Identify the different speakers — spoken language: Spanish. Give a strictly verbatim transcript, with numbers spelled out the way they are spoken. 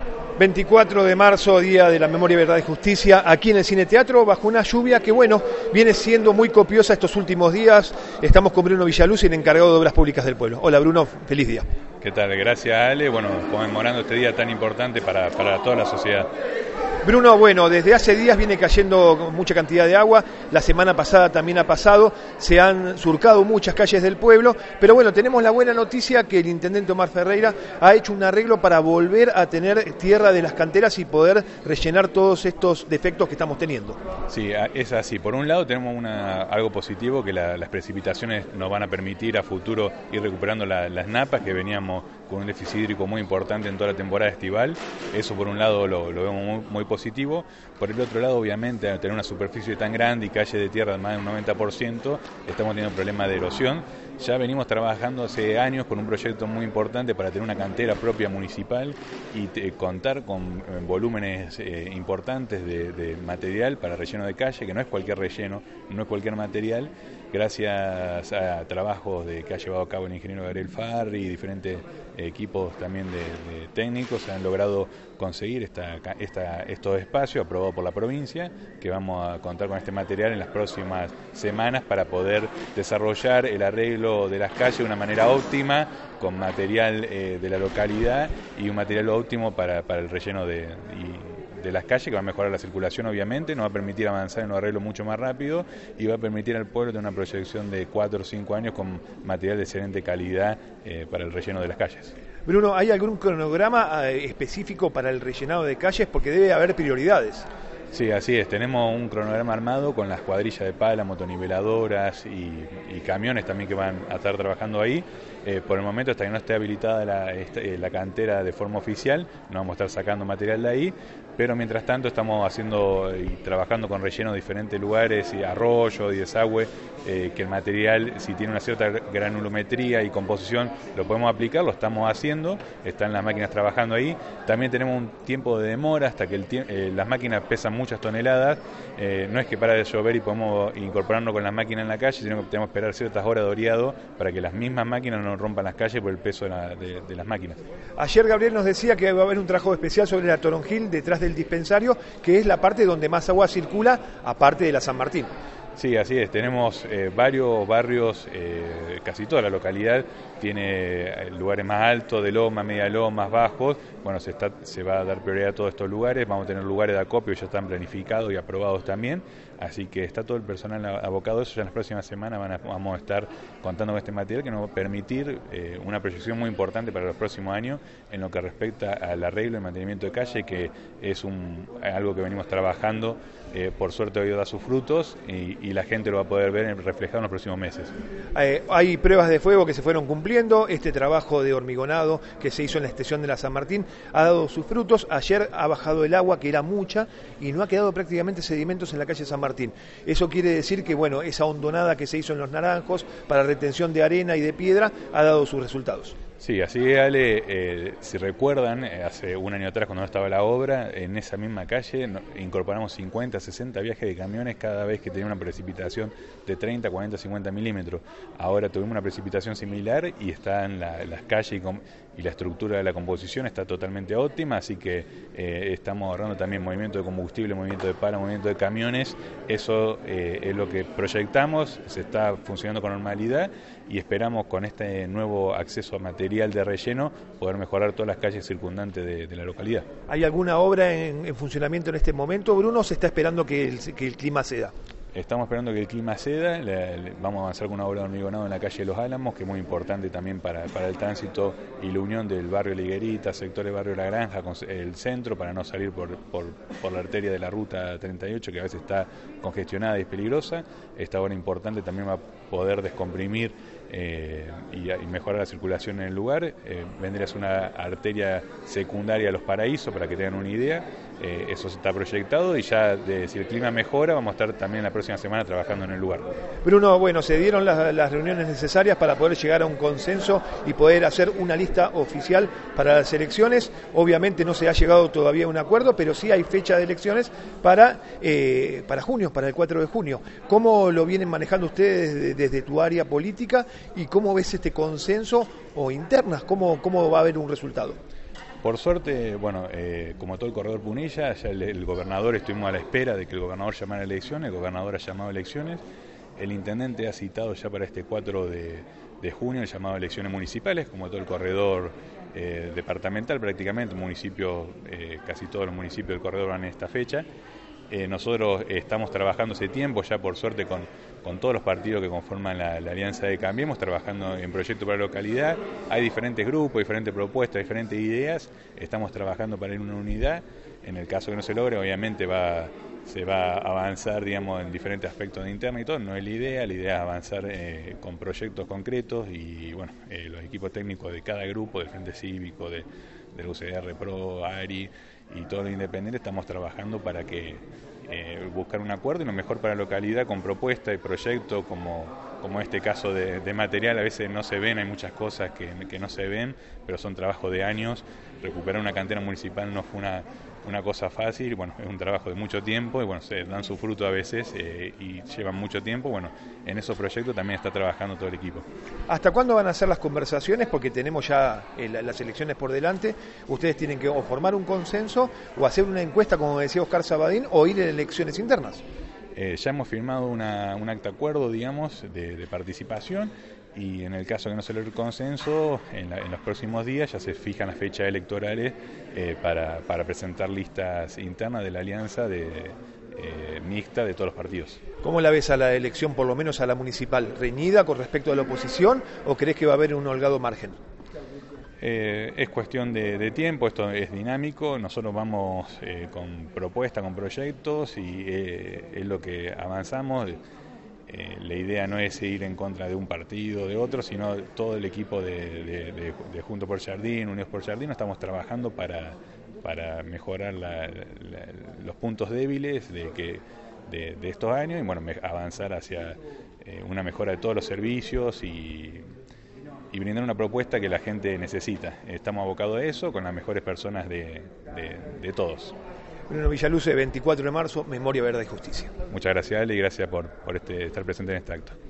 Speaker 1: veinticuatro de marzo, Día de la Memoria, Verdad y Justicia, aquí en el Cine Teatro, bajo una lluvia que, bueno, viene siendo muy copiosa estos últimos días. Estamos con Bruno Villaluz, el encargado de Obras Públicas del Pueblo. Hola, Bruno, feliz día.
Speaker 2: ¿Qué tal? Gracias, Ale. Bueno, conmemorando este día tan importante para, para toda la sociedad.
Speaker 1: Bruno, bueno, desde hace días viene cayendo mucha cantidad de agua, la semana pasada también ha pasado, se han surcado muchas calles del pueblo, pero bueno, tenemos la buena noticia que el intendente Omar Ferreira ha hecho un arreglo para volver a tener tierra de las canteras y poder rellenar todos estos defectos que estamos teniendo.
Speaker 2: Sí, es así. Por un lado tenemos una, algo positivo, que la, las precipitaciones nos van a permitir a futuro ir recuperando la, las napas, que veníamos con un déficit hídrico muy importante en toda la temporada estival. Eso por un lado lo, lo vemos muy, muy positivo. Por el otro lado, obviamente, al tener una superficie tan grande y calle de tierra de más de un noventa por ciento, estamos teniendo problemas de erosión. Ya venimos trabajando hace años con un proyecto muy importante para tener una cantera propia municipal y te, contar con eh, volúmenes eh, importantes de, de material para relleno de calle, que no es cualquier relleno, no es cualquier material. Gracias a trabajos de, que ha llevado a cabo el ingeniero Gabriel Farri y diferentes equipos también de, de técnicos, se han logrado conseguir esta, esta, estos espacios aprobados por la provincia, que vamos a contar con este material en las próximas semanas para poder desarrollar el arreglo de las calles de una manera óptima, con material eh, de la localidad y un material óptimo para, para el relleno de, y, de las calles, que va a mejorar la circulación obviamente, nos va a permitir avanzar en un arreglo mucho más rápido y va a permitir al pueblo tener una proyección de cuatro o cinco años con material de excelente calidad eh, para el relleno de las calles.
Speaker 1: Bruno, ¿hay algún cronograma eh, específico para el rellenado de calles? Porque debe haber prioridades.
Speaker 2: Sí, así es. Tenemos un cronograma armado con las cuadrillas de pala, motoniveladoras y, y camiones también que van a estar trabajando ahí. Eh, por el momento, hasta que no esté habilitada la, este, la cantera de forma oficial, no vamos a estar sacando material de ahí, pero mientras tanto estamos haciendo y trabajando con relleno de diferentes lugares, y arroyo y desagüe, eh, que el material, si tiene una cierta granulometría y composición, lo podemos aplicar, lo estamos haciendo, están las máquinas trabajando ahí. También tenemos un tiempo de demora hasta que el eh, las máquinas pesan muchas toneladas, eh, no es que para de llover y podemos incorporarnos con las máquinas en la calle, sino que tenemos que esperar ciertas horas de oreado para que las mismas máquinas no rompan las calles por el peso de, la, de, de las máquinas.
Speaker 1: Ayer Gabriel nos decía que va a haber un trabajo especial sobre la Toronjil detrás del dispensario, que es la parte donde más agua circula, aparte de la San Martín.
Speaker 2: Sí, así es. Tenemos eh, varios barrios, eh, casi toda la localidad tiene lugares más altos, de loma, media loma, más bajos. Bueno, se, está, se va a dar prioridad a todos estos lugares. Vamos a tener lugares de acopio que ya están planificados y aprobados también. Así que está todo el personal abocado a eso. Ya en las próximas semanas van a, vamos a estar contando con este material que nos va a permitir eh, una proyección muy importante para los próximos años en lo que respecta al arreglo y mantenimiento de calle, que es un, algo que venimos trabajando. Eh, por suerte hoy da sus frutos y, y la gente lo va a poder ver reflejado en los próximos meses.
Speaker 1: Eh, hay pruebas de fuego que se fueron cumpliendo. Este trabajo de hormigonado que se hizo en la estación de la San Martín ha dado sus frutos. Ayer ha bajado el agua, que era mucha, y no ha quedado prácticamente sedimentos en la calle San Martín. Eso quiere decir que, bueno, esa hondonada que se hizo en Los Naranjos para retención de arena y de piedra ha dado sus resultados.
Speaker 2: Sí, así es, Ale. Eh, si recuerdan, eh, hace un año atrás cuando no estaba la obra, en esa misma calle no, incorporamos cincuenta, sesenta viajes de camiones cada vez que tenía una precipitación de treinta, cuarenta, cincuenta milímetros. Ahora tuvimos una precipitación similar y están la, las calles y, com, y la estructura de la composición está totalmente óptima, así que eh, estamos ahorrando también movimiento de combustible, movimiento de pala, movimiento de camiones. Eso eh, es lo que proyectamos, se está funcionando con normalidad y esperamos con este nuevo acceso a material de relleno poder mejorar todas las calles circundantes de, de la localidad.
Speaker 1: ¿Hay alguna obra en, en funcionamiento en este momento, Bruno, o se está esperando que el, que el clima ceda?
Speaker 2: Estamos esperando que el clima ceda, le, le, vamos a avanzar con una obra de hormigonado en la calle de Los Álamos, que es muy importante también para, para el tránsito y la unión del barrio Liguerita, sector del barrio La Granja, con el centro, para no salir por, por, por la arteria de la ruta treinta y ocho, que a veces está congestionada y es peligrosa. Esta obra importante también va a poder descomprimir eh, y, y mejorar la circulación en el lugar. Eh, vendría a ser una arteria secundaria a Los Paraísos, para que tengan una idea. Eh, eso está proyectado y ya de, si el clima mejora, vamos a estar también la próxima semana trabajando en el lugar.
Speaker 1: Bruno, bueno, se dieron las, las reuniones necesarias para poder llegar a un consenso y poder hacer una lista oficial para las elecciones. Obviamente no se ha llegado todavía a un acuerdo, pero sí hay fecha de elecciones para, eh, para junio, para el cuatro de junio. ¿Cómo lo vienen manejando ustedes desde, desde tu área política y cómo ves este consenso o internas? ¿Cómo, cómo va a haber un resultado?
Speaker 2: Por suerte, bueno, eh, como todo el corredor Punilla, ya el, el gobernador, estuvimos a la espera de que el gobernador llamara elecciones, el gobernador ha llamado elecciones, el intendente ha citado ya para este cuatro de, de junio el llamado a elecciones municipales, como todo el corredor eh, departamental prácticamente, municipios, eh, casi todos los municipios del corredor van en esta fecha. Eh, nosotros estamos trabajando hace tiempo, ya por suerte con, con todos los partidos que conforman la, la Alianza de Cambiemos, trabajando en proyectos para la localidad. Hay diferentes grupos, diferentes propuestas, diferentes ideas. Estamos trabajando para ir a una unidad. En el caso que no se logre, obviamente va, se va a avanzar, digamos, en diferentes aspectos de interna y todo. No es la idea, la idea es avanzar eh, con proyectos concretos y, bueno, eh, los equipos técnicos de cada grupo, del Frente Cívico, de, del U C R Pro, ARI y todos los independientes, estamos trabajando para que eh, buscar un acuerdo y lo mejor para la localidad con propuestas y proyectos como, como este caso de, de material. A veces no se ven, hay muchas cosas que, que no se ven, pero son trabajos de años. Recuperar una cantera municipal no fue una, una cosa fácil, bueno, es un trabajo de mucho tiempo y bueno, se dan su fruto a veces eh, y llevan mucho tiempo. Bueno, en esos proyectos también está trabajando todo el equipo.
Speaker 1: ¿Hasta cuándo van a ser las conversaciones? Porque tenemos ya eh, las elecciones por delante. Ustedes tienen que o formar un consenso o hacer una encuesta, como decía Oscar Sabadín, o ir en elecciones internas.
Speaker 2: Eh, ya hemos firmado una, un acta acuerdo, digamos, de, de participación y en el caso que no se logre el consenso, en, la, en los próximos días ya se fijan las fechas electorales eh, para, para presentar listas internas de la alianza de, eh, mixta de todos los partidos.
Speaker 1: ¿Cómo la ves a la elección, por lo menos a la municipal? ¿Reñida con respecto a la oposición o crees que va a haber un holgado margen?
Speaker 2: Eh, es cuestión de, de tiempo, esto es dinámico, nosotros vamos eh, con propuestas, con proyectos y eh, es lo que avanzamos. Eh, la idea no es ir en contra de un partido o de otro, sino todo el equipo de, de, de, de Juntos por Jardín, Unidos por Jardín, estamos trabajando para, para mejorar la, la, los puntos débiles de, que, de, de estos años y bueno, avanzar hacia eh, una mejora de todos los servicios y y brindar una propuesta que la gente necesita. Estamos abocados a eso con las mejores personas de, de, de todos.
Speaker 1: Bruno Villaluce, veinticuatro de marzo, Memoria, Verdad y Justicia.
Speaker 2: Muchas gracias, Ale, y gracias por, por este, estar presente en este acto.